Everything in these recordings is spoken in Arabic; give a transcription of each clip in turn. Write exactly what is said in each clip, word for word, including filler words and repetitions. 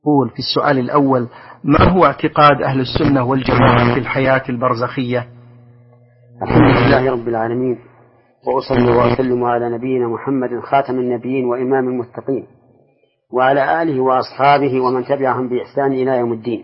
يقول في السؤال الأول: ما هو اعتقاد أهل السنة والجماعة في الحياة البرزخية؟ الحمد لله رب العالمين، وأصلي وأسلم على نبينا محمد خاتم النبيين وإمام المتقين، وعلى آله وأصحابه ومن تبعهم بإحسان إلى يوم الدين.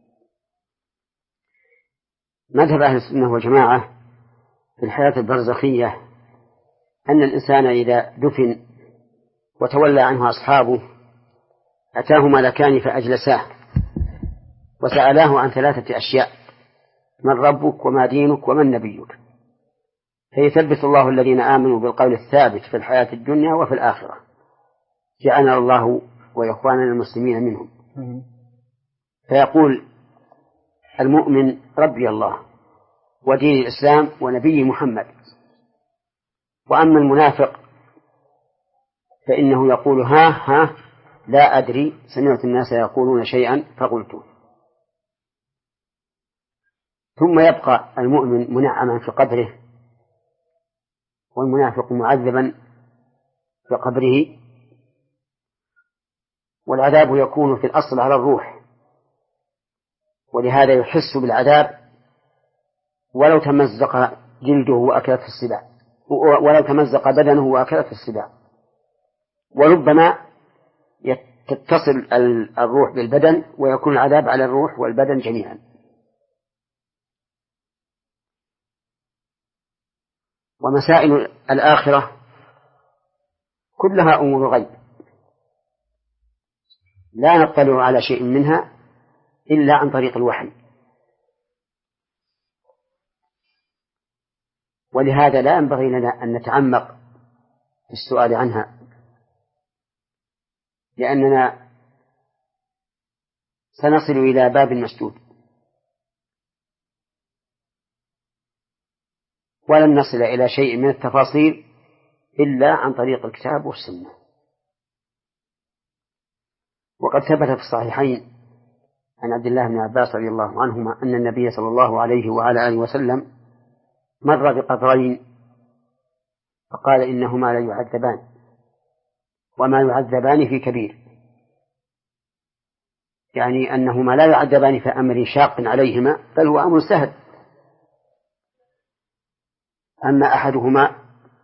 مذهب أهل السنة والجماعة في الحياة البرزخية أن الإنسان إذا دفن وتولى عنه أصحابه أتاه ملكان فأجلساه وسألاه عن ثلاثة أشياء: من ربك وما دينك ومن نبيك؟ فيثبت الله الذين آمنوا بالقول الثابت في الحياة الدنيا وفي الآخرة، جعلنا الله وإخواننا المسلمين منهم. فيقول المؤمن: ربي الله ودين الإسلام ونبي محمد. وأما المنافق فإنه يقول: ها ها لا أدري، سمعت الناس يقولون شيئا فقلته. ثم يبقى المؤمن منعما في قبره، والمنافق معذبا في قبره. والعذاب يكون في الأصل على الروح، ولهذا يحس بالعذاب ولو تمزق جلده وأكلته السباع، ولو تمزق بدنه وأكلته السباع. وربما تتصل الروح بالبدن ويكون العذاب على الروح والبدن جميعا. ومسائل الآخرة كلها أمور غيب، لا نطلع على شيء منها إلا عن طريق الوحي، ولهذا لا ينبغي لنا أن نتعمق في السؤال عنها، لأننا سنصل إلى باب مسدود ولن نصل إلى شيء من التفاصيل إلا عن طريق الكتاب والسنة. وقد ثبت في الصحيحين عن عبد الله بن عباس رضي الله عنهما أن النبي صلى الله عليه وعلى آله وسلم مر بقبرين فقال: إنهما لا يعذبان وما يعذبان في كبير، يعني أنهما لا يعذبان في أمر شاق عليهما، بل هو أمر سهل. أما أحدهما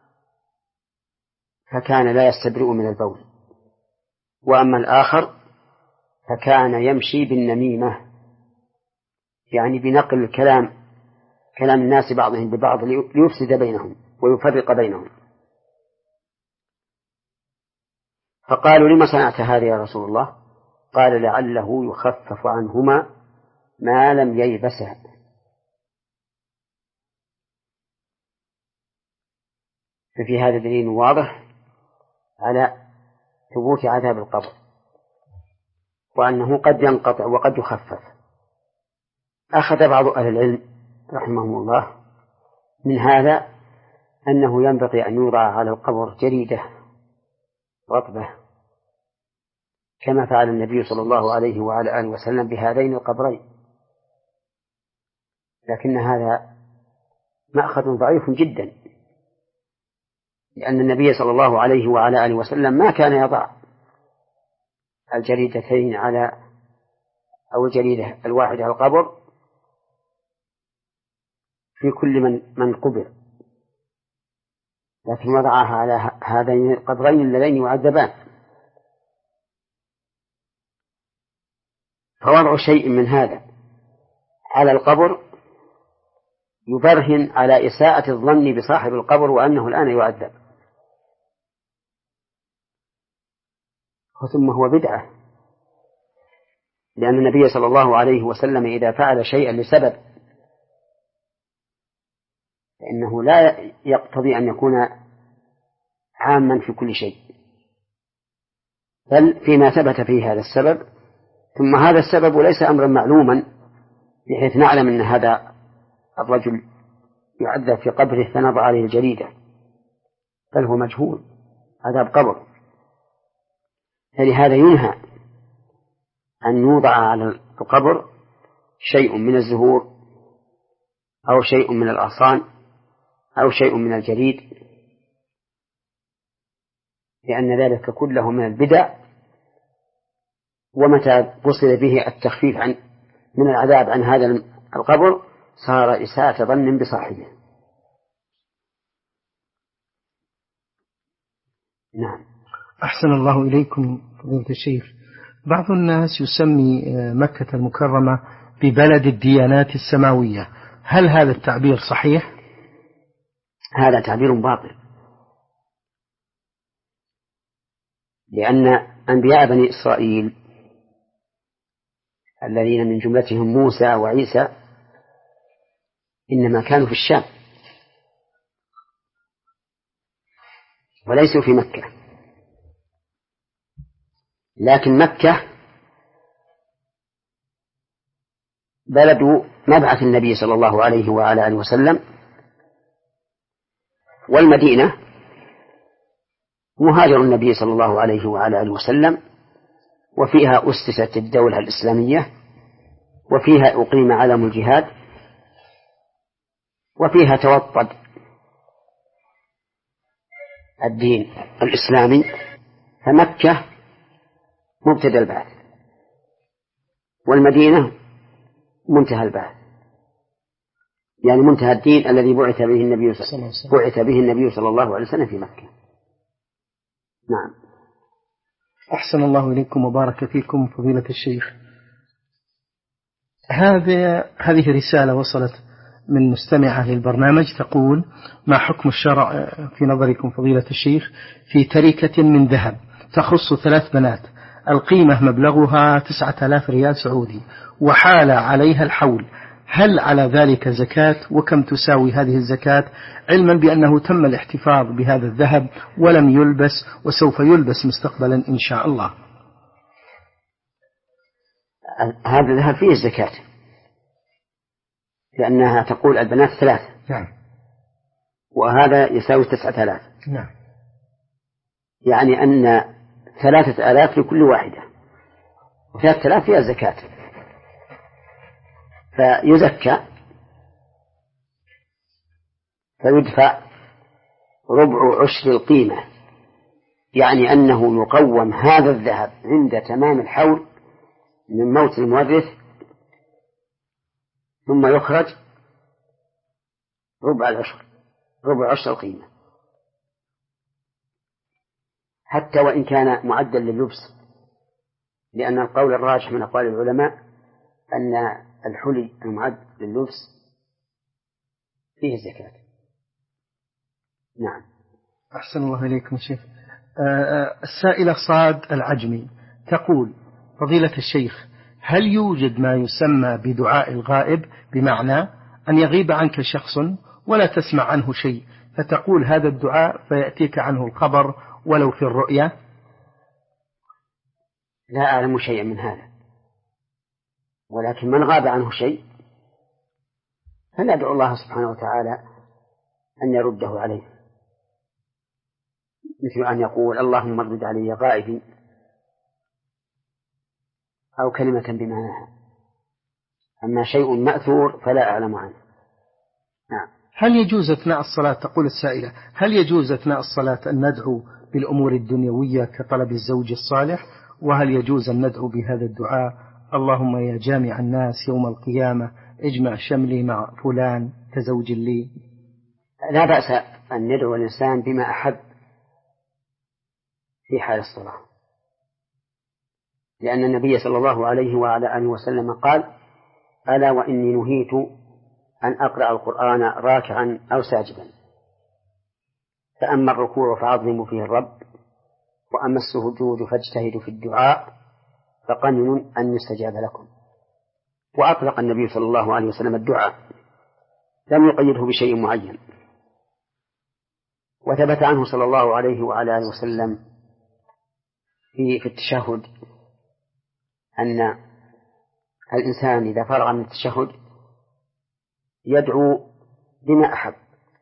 فكان لا يستبرئ من البول، وأما الآخر فكان يمشي بالنميمة، يعني بنقل الكلام كلام الناس بعضهم ببعض ليفسد بينهم ويفرق بينهم. فقالوا: لما صنعت هذا يا رسول الله؟ قال: لعله يخفف عنهما ما لم ييبسها. ففي هذا دليل واضح على ثبوت عذاب القبر، وأنه قد ينقطع وقد يخفف. أخذ بعض أهل العلم رحمهم الله من هذا أنه ينبغي أن يوضع على القبر جريدة رطبة، كما فعل النبي صلى الله عليه وعلى آله وسلم بهذين القبرين، لكن هذا مأخذ ضعيف جدا، لأن النبي صلى الله عليه وعلى آله وسلم ما كان يضع الجريدتين على أو الجريدة الواحدة على القبر في كل من من قبر، لكن وضعها على هذين القبرين اللذين يعذبان. فوضع شيء من هذا على القبر يبرهن على إساءة الظن بصاحب القبر وأنه الآن يعذب، ثم هو بدعة، لأن النبي صلى الله عليه وسلم إذا فعل شيئا لسبب فإنه لا يقتضي أن يكون عاما في كل شيء، بل فيما ثبت فيه هذا السبب، ثم هذا السبب ليس أمرا معلوما بحيث نعلم أن هذا الرجل يعذب في قبره فنضع عليه الجريدة، بل هو مجهول عذاب قبر. فلهذا ينهى أن يوضع على القبر شيء من الزهور أو شيء من الأغصان أو شيء من الجريد، لأن ذلك كله من البدع ومتى وصل به التخفيف عن من العذاب عن هذا القبر صار إساءة ظن بصاحبه. نعم. أحسن الله إليكم فضيلة الشيخ. بعض الناس يسمي مكة المكرمة ببلد الديانات السماوية، هل هذا التعبير صحيح؟ هذا تعبير باطل، لأن أنبياء بني إسرائيل الذين من جملتهم موسى وعيسى إنما كانوا في الشام وليسوا في مكة، لكن مكة بلد مبعث النبي صلى الله عليه وعلى آله وسلم، والمدينة مهاجر النبي صلى الله عليه وعلى آله وسلم، وفيها أسست الدولة الإسلامية، وفيها أقيم علم الجهاد، وفيها توطد الدين الإسلامي. فمكة مبتدأ البعث، والمدينة منتهى البعث، يعني منتهى الدين الذي بعث به النبي بعث به النبي صلى الله عليه وسلم في مكة. نعم. أحسن الله إليكم وبارك فيكم فضيلة الشيخ. هذه هذه رسالة وصلت من مستمعة للبرنامج تقول: ما حكم الشرع في نظركم فضيلة الشيخ في تركة من ذهب تخص ثلاث بنات، القيمة مبلغها تسعة آلاف ريال سعودي وحال عليها الحول، هل على ذلك زكاة؟ وكم تساوي هذه الزكاة، علما بأنه تم الاحتفاظ بهذا الذهب ولم يلبس وسوف يلبس مستقبلا إن شاء الله؟ هذا الذهب فيه الزكاة، لأنها تقول البنات ثلاث. نعم. وهذا يساوي تسعة آلاف. نعم. يعني أن ثلاثة آلاف لكل واحدة، وثلاثة آلاف فيها الزكاة، فيزكى فيدفع ربع عشر القيمة، يعني أنه يقوم هذا الذهب عند تمام الحول من موت المورث، ثم يخرج ربع العشر ربع عشر القيمة، حتى وإن كان معدا لللبس، لأن القول الراجح من أقوال العلماء أن الحلي المعد لللبس فيه الزكاة. نعم. أحسن الله إليكم شيخ. السائلة صاد العجمي تقول: فضيلة الشيخ، هل يوجد ما يسمى بدعاء الغائب، بمعنى أن يغيب عنك شخص ولا تسمع عنه شيء فتقول هذا الدعاء فيأتيك عنه الخبر ولو في الرؤيا؟ لا أعلم شيئا من هذا، ولكن من غاب عنه شيء فندعو الله سبحانه وتعالى أن يرده عليه، مثل أن يقول: اللهم ارد علي غائبي، أو كلمة بمعناها. أما شيء مأثور فلا أعلم عنه. نعم. هل يجوز أثناء الصلاة، تقول السائلة، هل يجوز أثناء الصلاة أن ندعو بالأمور الدنيوية كطلب الزوج الصالح؟ وهل يجوز أن ندعو بهذا الدعاء: اللهم يا جامع الناس يوم القيامة اجمع شملي مع فلان كزوج لي؟ لا بأس أن ندعو الإنسان بما أحب في حال الصلاة، لأن النبي صلى الله عليه وعلى آله وسلم قال: ألا وإني نهيت أن أقرأ القرآن راكعا أو ساجدا، فأما الركوع فعظموا فيه الرب، وأما السجود فاجتهدوا في الدعاء فقنن أن يستجاب لكم. وأطلق النبي صلى الله عليه وسلم الدعاء، لم يقيده بشيء معين. وثبت عنه صلى الله عليه وعلى آله وسلم في في التشهد أن الإنسان إذا فرغ من التشهد يدعو بما أحب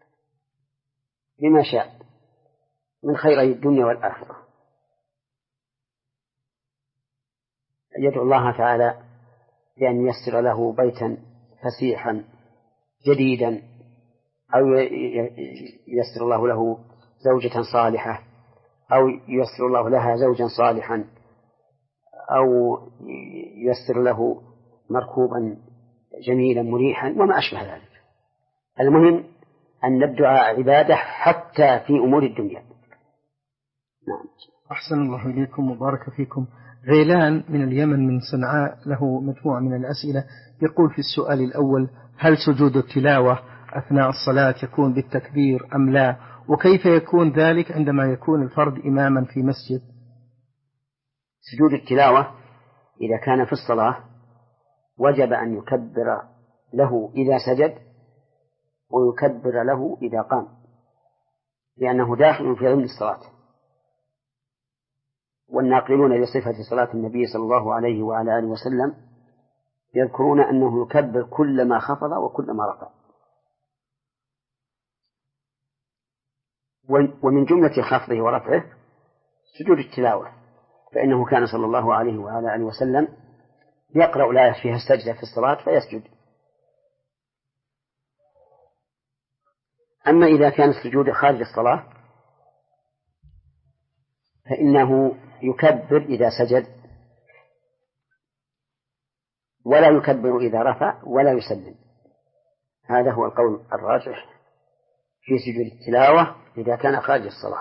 بما شاء من خيري الدنيا والآخرة، يدعو الله تعالى بأن ييسر له بيتا فسيحا جديدا، أو ييسر الله له زوجة صالحة، أو ييسر الله لها زوجا صالحا، أو ييسر له مركوبا جميلا مريحا وما أشبه ذلك. المهم أن الدعاء عبادة حتى في أمور الدنيا. نعم. أحسن الله إليكم وبارك فيكم. غيلان من اليمن من صنعاء له مجموعة من الأسئلة. يقول في السؤال الأول: هل سجود التلاوة أثناء الصلاة يكون بالتكبير أم لا؟ وكيف يكون ذلك عندما يكون الفرد إماما في مسجد؟ سجود التلاوة إذا كان في الصلاة وجب أن يكبر له إذا سجد ويكبر له إذا قام، لأنه داخل في ضمن الصلاة. والناقلون لصفة صلاة النبي صلى الله عليه وعلى آله وسلم يذكرون أنه يكبر كلما خفض وكلما رفع. ومن جملة خفضه ورفعه سجود التلاوة، فإنه كان صلى الله عليه وعلى آله وسلم يقرأ الآية فيها السجدة في الصلاة فيسجد. أما إذا كان السجود خارج الصلاة فإنه يكبر إذا سجد ولا يكبر إذا رفع ولا يسلم. هذا هو القول الراجح في سجود التلاوة إذا كان خارج الصلاة.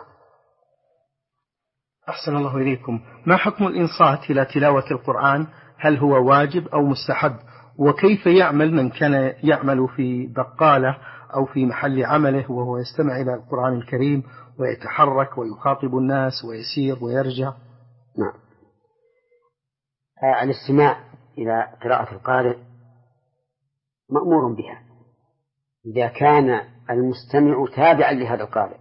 أحسن الله إليكم. ما حكم الإنصات إلى تلاوة القرآن؟ هل هو واجب أو مستحب؟ وكيف يعمل من كان يعمل في بقالة أو في محل عمله وهو يستمع إلى القرآن الكريم ويتحرك ويخاطب الناس ويسير ويرجع؟ نعم. آه الاستماع إلى قراءة القارئ مأمور بها إذا كان المستمع تابعا لهذا القارئ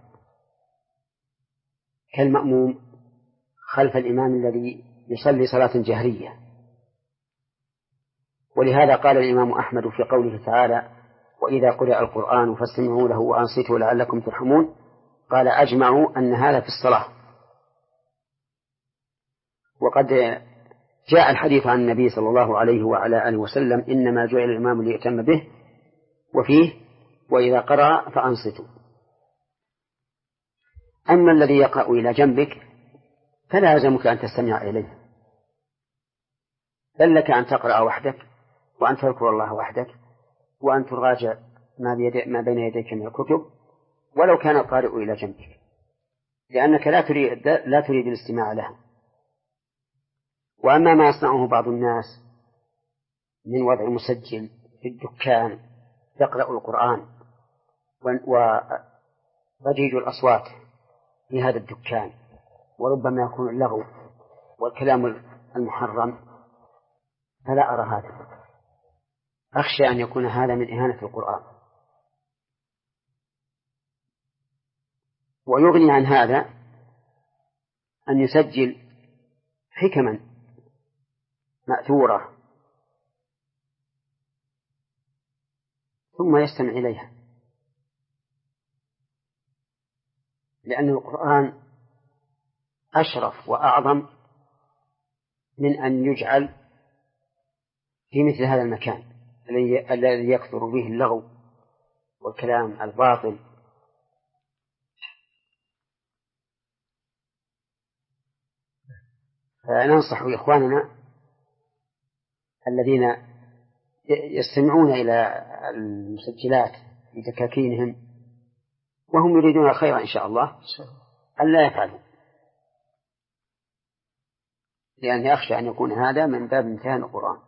كالمأموم خلف الإمام الذي يصلي صلاة جهرية. ولهذا قال الإمام أحمد في قوله تعالى: وإذا قرأ القرآن فاستمعوا له وأنصتوا لعلكم ترحمون، قال: أجمعوا أن هذا في الصلاة. وقد جاء الحديث عن النبي صلى الله عليه وعلى آله وسلم: إنما جعل الإمام ليؤتم به، وفيه: وإذا قرأ فأنصتوا. أما الذي يقرأ إلى جنبك فلا يلزمك أن تستمع إليه، بل لك أن تقرأ وحدك وأن تذكر الله وحدك وأن تراجع ما بين يديك من الكتب ولو كان القارئ إلى جنبك، لأنك لا تريد, لا تريد الاستماع له. وأما ما يصنعه بعض الناس من وضع مسجل في الدكان يقرأ القرآن وضجيج الأصوات في هذا الدكان، وربما يكون اللغو والكلام المحرم، فلا أرى هذا. أخشى أن يكون هذا من إهانة القرآن. ويغني عن هذا أن يسجل حكما مأثورة ثم يستمع إليها، لأن القرآن أشرف وأعظم من أن يجعل في مثل هذا المكان الذي يكثر به اللغو والكلام الباطل. فننصح إخواننا الذين يستمعون إلى المسجلات بدكاكينهم وهم يريدون الخير إن شاء الله أن لا يفعلوا، لأني أخشى أن يكون هذا من باب امتهان القرآن.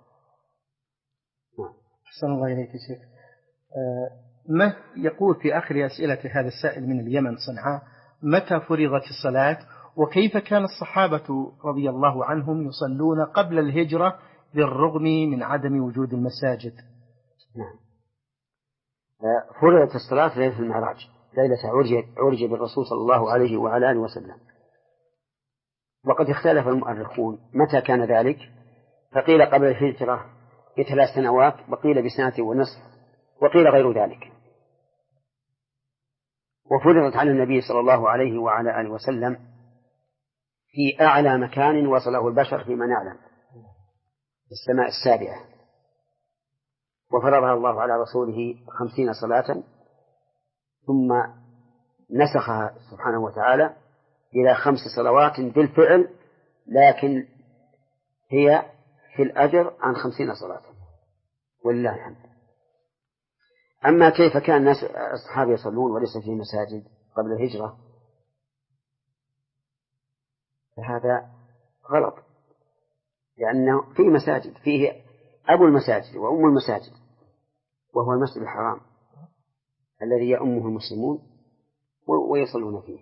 أحسن الله إليك يا شيخ. ما يقول في آخر أسئلة هذا السائل من اليمن صنعاء: متى فرضت الصلاة؟ وكيف كان الصحابة رضي الله عنهم يصلون قبل الهجرة بالرغم من عدم وجود المساجد؟ نعم. فرضت الصلاة ليلة المعراج، ليلة عرج بالرسول صلى الله عليه وعلى آله وسلم. وقد اختلف المؤرخون متى كان ذلك، فقيل قبل الهجرة بثلاث سنوات، وقيل بسنة ونصف، وقيل غير ذلك. وفرضت على النبي صلى الله عليه وعلى آله وسلم في أعلى مكان وصله البشر فيما نعلم، السماء السابعة، وفرضها الله على رسوله خمسين صلاة، ثم نسخها سبحانه وتعالى إلى خمس صلوات بالفعل، لكن هي في الأجر عن خمسين صلاة، ولله الحمد. أما كيف كان الناس الصحابة يصلون وليس في مساجد قبل الهجرة، فهذا غلط، لأنه في مساجد فيه أبو المساجد وأم المساجد، وهو المسجد الحرام الذي يأمه المسلمون ويصلون فيه.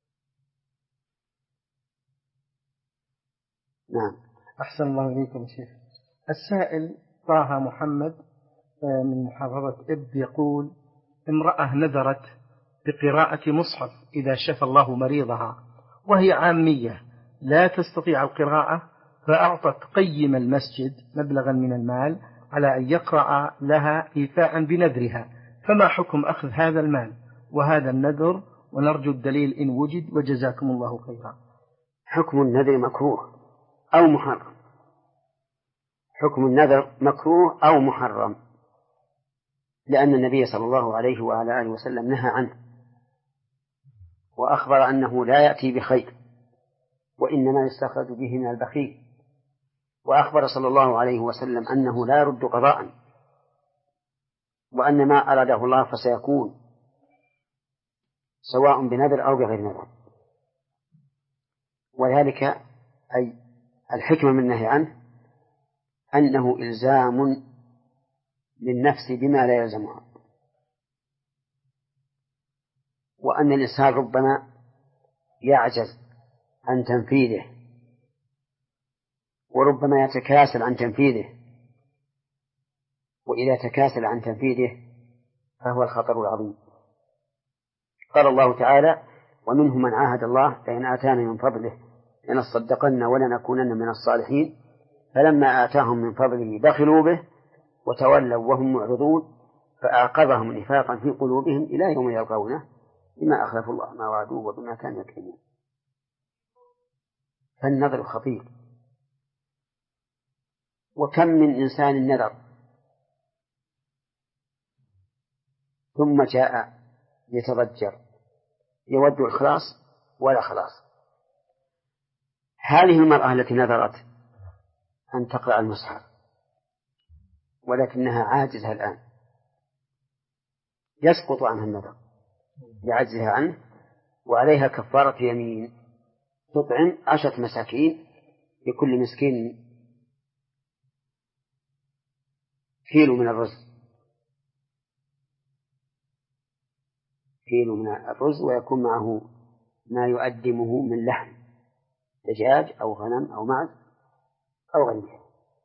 نعم. أحسن الله إليكم شيخ. السائل طه محمد من محافظة إب يقول: امرأة نذرت بقراءة مصحف إذا شفى الله مريضها، وهي عامية لا تستطيع القراءة، فأعطت قيم المسجد مبلغا من المال على أن يقرأ لها إيفاء بنذرها، فما حكم أخذ هذا المال وهذا النذر؟ ونرجو الدليل إن وجد، وجزاكم الله خيرا. حكم النذر مكروه أو محرم. حكم النذر مكروه أو محرم، لأن النبي صلى الله عليه وعلى آله وسلم نهى عنه، وأخبر أنه لا يأتي بخير، وإنما يستخرج به من البخيل، وأخبر صلى الله عليه وسلم أنه لا يرد قضاء، وأن ما أراده الله فسيكون، سواء بنذر أو بغير نذر. وذلك أي الحكمة من النهي عنه أنه إلزام للنفس بما لا يلزمها، وأن الإنسان ربما يعجز عن تنفيذه، وربما يتكاسل عن تنفيذه، وإذا تكاسل عن تنفيذه فهو الخطر العظيم. قال الله تعالى: ومنهم من عاهد الله لئن آتانا من فضله لنصدقن ولنكونن من الصالحين فلما آتاهم من فضله بخلوا به وتولوا وهم معرضون فأعقبهم نفاقا في قلوبهم إلى يوم يلقونه بما أخلفوا الله ما وعدوه وبما كانوا يكذبون. فالنذر خطير. وكم من إنسان نذر ثم جاء يتضجر يود الخلاص ولا خلاص. هذه المرأة التي نذرت أن تقرأ المصحف ولكنها عاجزة الآن، يسقط عنها النذر لعجزها عنه، وعليها كفارة يمين تطعم عشرة مساكين، لكل مسكين كيلو من الرز كيلو من الرز ويكون معه ما يؤدمه من لحم دجاج أو غنم أو معز أو غيره.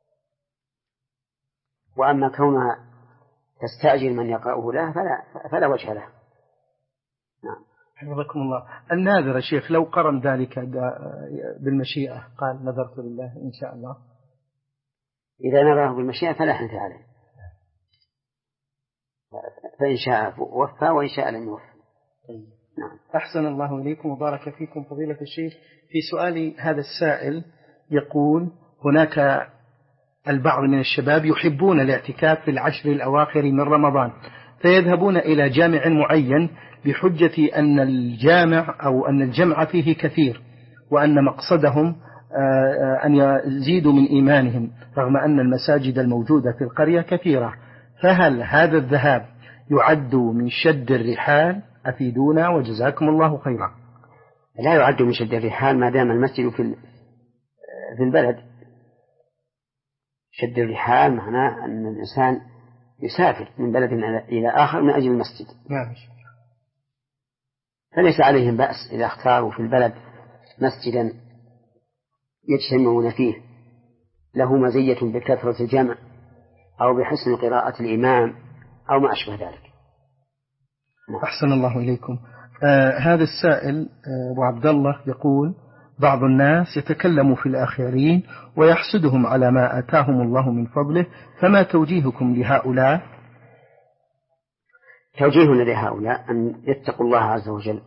وأما كونها تستأجر من يقرأه لها فلا, فلا وجه له. نعم. حفظكم الله. الناذر يا شيخ لو قرن ذلك بالمشيئة، قال نذرت لله إن شاء الله، إذا نذره بالمشيئة فلا حنث عليه، فإن شاء وفى وإن شاء لم يوفى. نعم. أحسن الله إليكم وبارك فيكم فضيلة الشيخ. في سؤال هذا السائل يقول: هناك البعض من الشباب يحبون الاعتكاف في العشر الأواخر من رمضان، فيذهبون إلى جامع معين بحجة أن الجامع أو أن الجمع فيه كثير، وأن مقصدهم أن يزيدوا من إيمانهم، رغم أن المساجد الموجودة في القرية كثيرة. فهل هذا الذهاب يعد من شد الرحال؟ أفيدونا وجزاكم الله خيرا. لا يعد من شد الرحال ما دام المسجد في في البلد. شد الرحال معناه أن الإنسان يسافر من بلد إلى آخر من أجل المسجد. نعم. فليس عليهم بأس إذا اختاروا في البلد مسجدا يجتمعون فيه له مزية بكثرة الجمع أو بحسن قراءة الإمام أو ما أشبه ذلك. أحسن الله إليكم. آه هذا السائل آه أبو عبد الله يقول: بعض الناس يتكلم في الآخرين ويحسدهم على ما آتاهم الله من فضله، فما توجيهكم لهؤلاء؟ توجيهنا لهؤلاء أن يتقوا الله عز وجل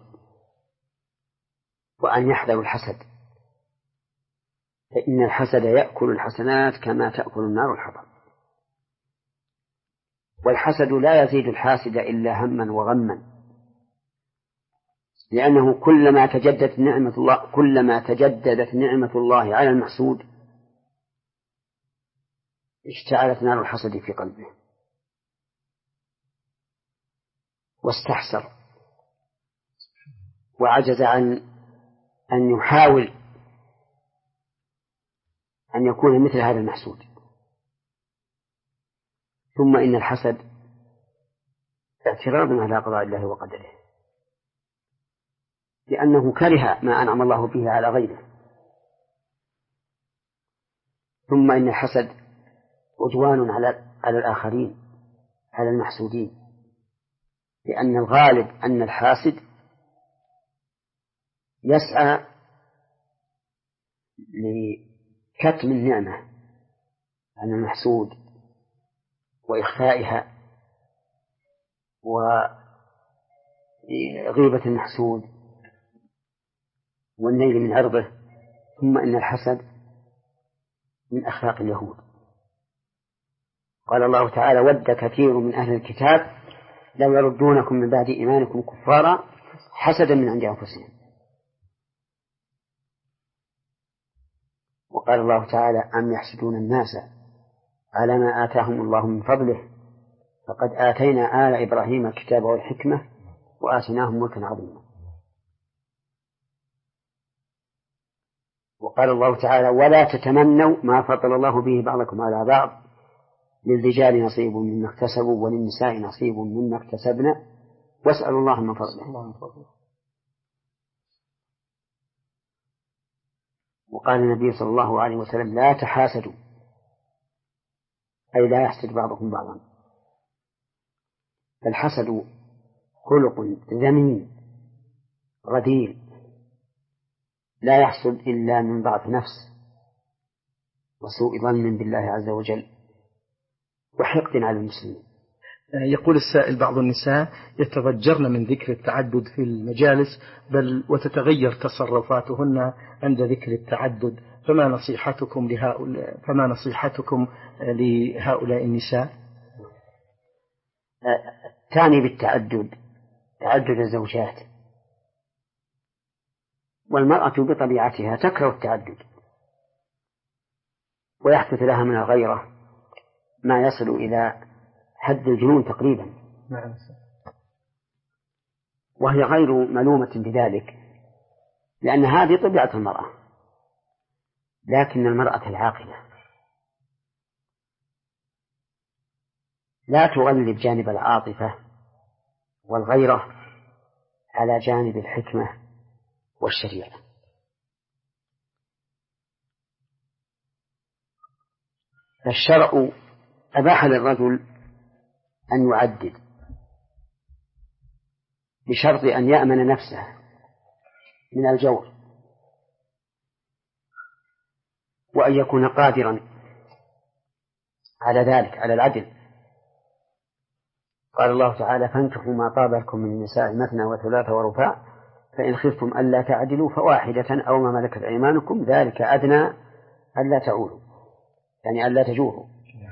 وأن يحذروا الحسد، فإن الحسد يأكل الحسنات كما تأكل النار الحطب، والحسد لا يزيد الحاسد إلا هما وغما، لأنه كلما تجددت نعمة الله كلما تجددت نعمة الله على المحسود اشتعلت نار الحسد في قلبه واستحسر وعجز عن أن يحاول أن يكون مثل هذا المحسود. ثم إن الحسد اعتراض على قضاء الله وقدره، لأنه كره ما أنعم الله به على غيره. ثم إن الحسد عدوان على على الآخرين، على المحسودين، لأن الغالب أن الحاسد يسعى لكتم النعمة عن المحسود وإخفائها وغيبة المحسود والنيل من عرضه. ثم إن الحسد من أخلاق اليهود. قال الله تعالى: ود كثير من أهل الكتاب لو يردونكم من بعد إيمانكم كفارا حسدا من عند أنفسهم. وقال الله تعالى: أم يحسدون الناس على ما آتاهم الله من فضله فقد آتينا آل إبراهيم الكتاب والحكمة وآتيناهم ملكا عظيما. وقال الله تعالى: ولا تتمنوا ما فضل الله به بعضكم على بعض للرجال نصيب مما اكتسبوا وللنساء نصيب مما اكتسبنا واسألوا الله من فضله. وقال النبي صلى الله عليه وسلم: لا تحاسدوا، أي لا يحسد بعضكم بعضا. فالحسد خلق ذميم رديء لا يحصل إلا من ضعف نفس وسوء ظن بالله عز وجل وحقد على المسلمين. يقول السائل: بعض النساء يتضجرن من ذكر التعدد في المجالس، بل وتتغير تصرفاتهن عند ذكر التعدد، فما نصيحتكم لهؤلاء فما نصيحتكم لهؤلاء النساء؟ تعني بالتعدد تعدد الزوجات، والمرأة بطبيعتها تكره التعدد ويحدث لها من الغيرة ما يصل إلى حد الجنون تقريبا، وهي غير ملومة بذلك، لأن هذه طبيعة المرأة. لكن المرأة العاقلة لا تغلب جانب العاطفة والغيرة على جانب الحكمة والشريعة. فالشرع أباح للرجل أن يعدد بشرط أن يأمن نفسه من الجور، وأن يكون قادرا على ذلك، على العدل. قال الله تعالى: فانكحوا ما طاب لكم من النساء مثنى وثلاث ورباع فإن خفتم ألا تعدلوا فواحدة أو ما ملكت أيمانكم ذلك أدنى ألا تعولوا، يعني ألا تجوروا.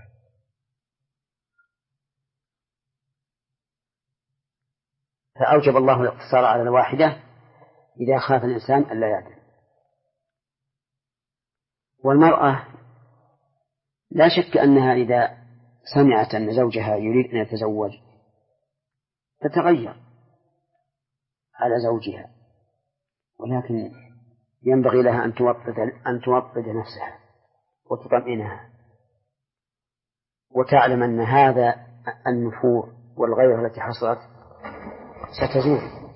فأوجب الله الاقتصار على الواحدة إذا خاف الإنسان ألا يعدل. والمرأة لا شك أنها إذا سمعت أن زوجها يريد أن يتزوج تتغير على زوجها، ولكن ينبغي لها أن توطد أن توطد نفسها وتطمئنها وتعلم أن هذا النفور والغيرة التي حصلت ستزول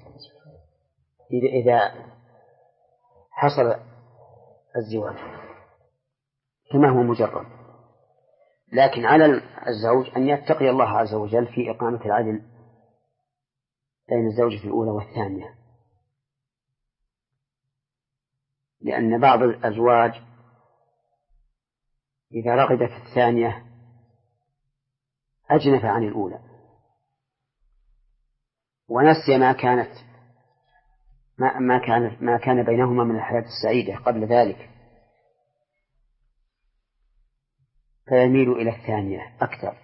إذا حصل الزواج كما هو مجرد. لكن على الزوج أن يتقي الله عز وجل في إقامة العدل بين الزوجة الأولى والثانية، لأن بعض الأزواج إذا رغب في الثانية أجنف عن الأولى ونسي ما كانت ما ما كان ما كان بينهما من الحياة السعيدة قبل ذلك، فيميل إلى الثانية أكثر.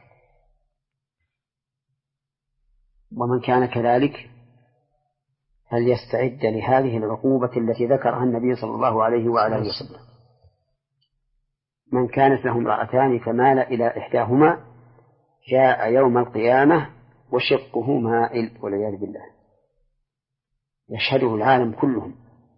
ومن كان كذلك فليستعد لهذه العقوبة التي ذكرها النبي صلى الله عليه وعلى آله وسلم. من كانت له امرأتان فمال إلى إحداهما جاء يوم القيامة وشقه مائل والعياذ بالله، يشهده العالم كلهم.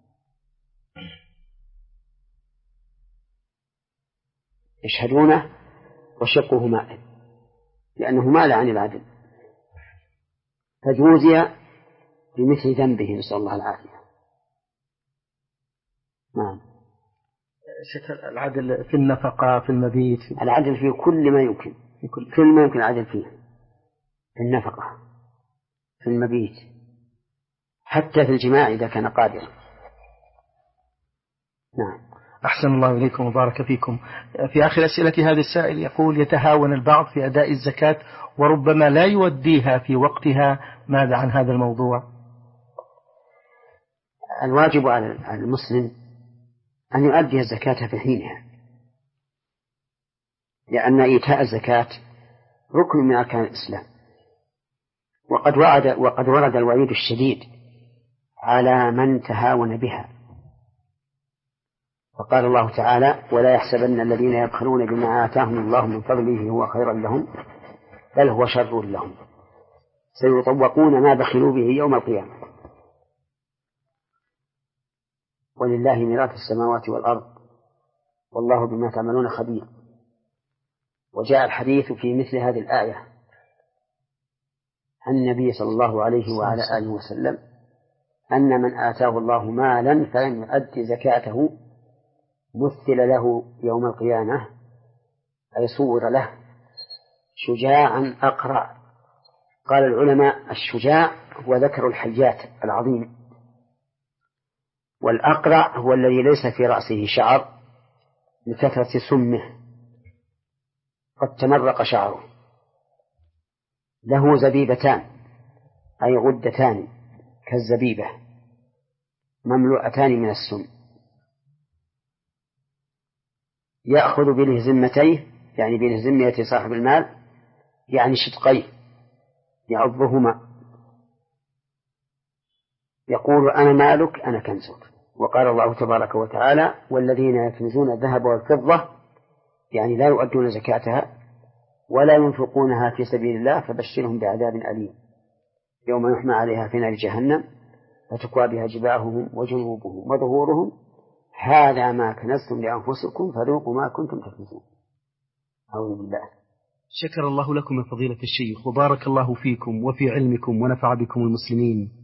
يشهدونه وشقه مائل لأنه مال عن العدل، فجوزي بمثل ذنبه، نسأل الله العافية. نعم. العدل في النفقة، في المبيت، في العدل في كل ما يمكن، في كل, كل ما يمكن العدل فيه، في النفقة، في المبيت، حتى في الجماع إذا كان قادرا. نعم. أحسن الله إليكم وبارك فيكم. في آخر أسئلة هذا السائل يقول: يتهاون البعض في أداء الزكاة وربما لا يوديها في وقتها، ماذا عن هذا الموضوع؟ الواجب على المسلم أن يؤدي الزكاة في حينها، لأن إيتاء الزكاة ركن من أركان الإسلام، وقد وعد وقد ورد الوعيد الشديد على من تهاون بها، فقال الله تعالى: ولا يحسبن الذين يبخلون بما آتاهم الله من فضله هو خيرا لهم بل هو شر لهم سيطوقون ما بخلوا به يوم القيامة. ولله ميراث السماوات والأرض والله بما تعملون خبير. وجاء الحديث في مثل هذه الآية عن النبي صلى الله عليه وعلى آله وسلم أن من آتاه الله مالا فلم يؤدي زكاته مثل له يوم القيامة، أي صور له شجاعا أقرع. قال العلماء: الشجاع هو ذكر الحيات العظيم، والأقرع هو الذي ليس في رأسه شعر لكثرة سمه قد تمرق شعره، له زبيبتان أي غدتان كالزبيبة مملوءتان من السم، يأخذ بلهزمتيه يعني بلهزمية صاحب المال يعني شدقيه يعضهما، يقول: أنا مالك أنا كنزك. وقال الله تبارك وتعالى: والذين يكنزون الذهب والفضة يعني لا يؤدون زكاتها ولا ينفقونها في سبيل الله فبشرهم بعذاب أليم يوم يحمى عليها في نار جهنم فتكوى بها جباههم وجنوبهم وظهورهم هذا ما كنزتم لأنفسكم فذوقوا ما كنتم تكنزون. أعوذ بالله. شكر الله لكم يا فضيلة الشيخ وبارك الله فيكم وفي علمكم ونفع بكم المسلمين.